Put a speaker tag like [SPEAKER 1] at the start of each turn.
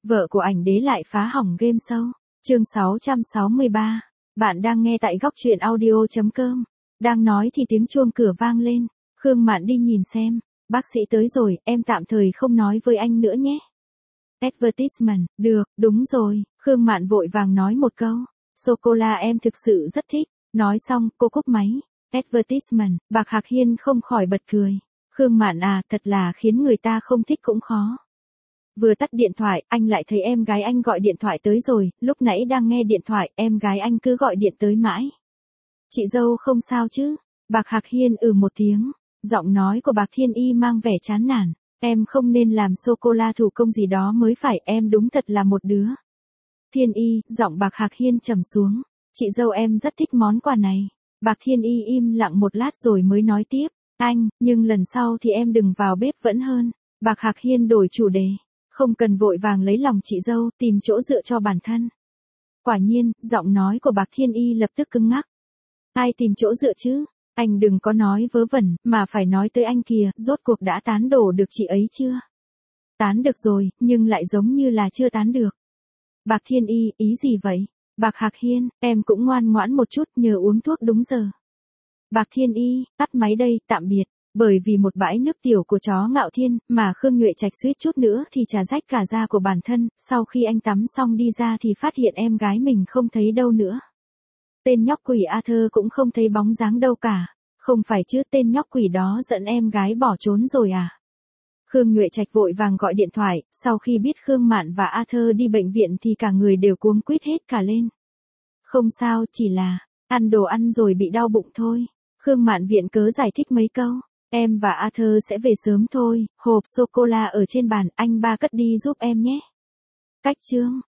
[SPEAKER 1] Vợ của ảnh đế lại phá hỏng game show. Chương 663. Bạn đang nghe tại góc truyện audio.com. Đang nói thì tiếng chuông cửa vang lên. Khương Mạn đi nhìn xem. Bác sĩ tới rồi, em tạm thời không nói với anh nữa nhé. Advertisement, được, đúng rồi. Khương Mạn vội vàng nói một câu. Sô-cô-la em thực sự rất thích. Nói xong, cô cúp máy. Advertisement, Bạc Hạc Hiên không khỏi bật cười. Khương Mạn à, thật là khiến người ta không thích cũng khó. Vừa tắt điện thoại, anh lại thấy em gái anh gọi điện thoại tới rồi, lúc nãy đang nghe điện thoại, em gái anh cứ gọi điện tới mãi. Chị dâu không sao chứ? Bạc Hạc Hiên một tiếng, giọng nói của Bạc Thiên Y mang vẻ chán nản. Em không nên làm sô-cô-la thủ công gì đó mới phải, em đúng thật là một đứa. Thiên Y, giọng Bạc Hạc Hiên trầm xuống. Chị dâu em rất thích món quà này. Bạc Thiên Y im lặng một lát rồi mới nói tiếp. Anh, nhưng lần sau thì em đừng vào bếp vẫn hơn. Bạc Hạc Hiên đổi chủ đề. Không cần vội vàng lấy lòng chị dâu, tìm chỗ dựa cho bản thân. Quả nhiên, giọng nói của Bạc Thiên Y lập tức cứng ngắc. Ai tìm chỗ dựa chứ? Anh đừng có nói vớ vẩn, mà phải nói tới anh kìa, rốt cuộc đã tán đổ được chị ấy chưa? Tán được rồi, nhưng lại giống như là chưa tán được. Bạc Thiên Y, ý gì vậy? Bạc Hạc Hiên, em cũng ngoan ngoãn một chút, nhờ uống thuốc đúng giờ. Bạc Thiên Y, tắt máy đây, tạm biệt. Bởi vì một bãi nước tiểu của chó Ngạo Thiên, mà Khương Nhuệ Trạch suýt chút nữa thì chà rách cả da của bản thân, sau khi anh tắm xong đi ra thì phát hiện em gái mình không thấy đâu nữa. Tên nhóc quỷ Arthur cũng không thấy bóng dáng đâu cả. Không phải chứ, tên nhóc quỷ đó dẫn em gái bỏ trốn rồi à? Khương Nhuệ Trạch vội vàng gọi điện thoại, sau khi biết Khương Mạn và Arthur đi bệnh viện thì cả người đều cuống quýt hết cả lên. Không sao, chỉ là ăn đồ ăn rồi bị đau bụng thôi. Khương Mạn viện cớ giải thích mấy câu. Em và Arthur sẽ về sớm thôi, hộp sô-cô-la ở trên bàn, anh ba cất đi giúp em nhé. Cách chương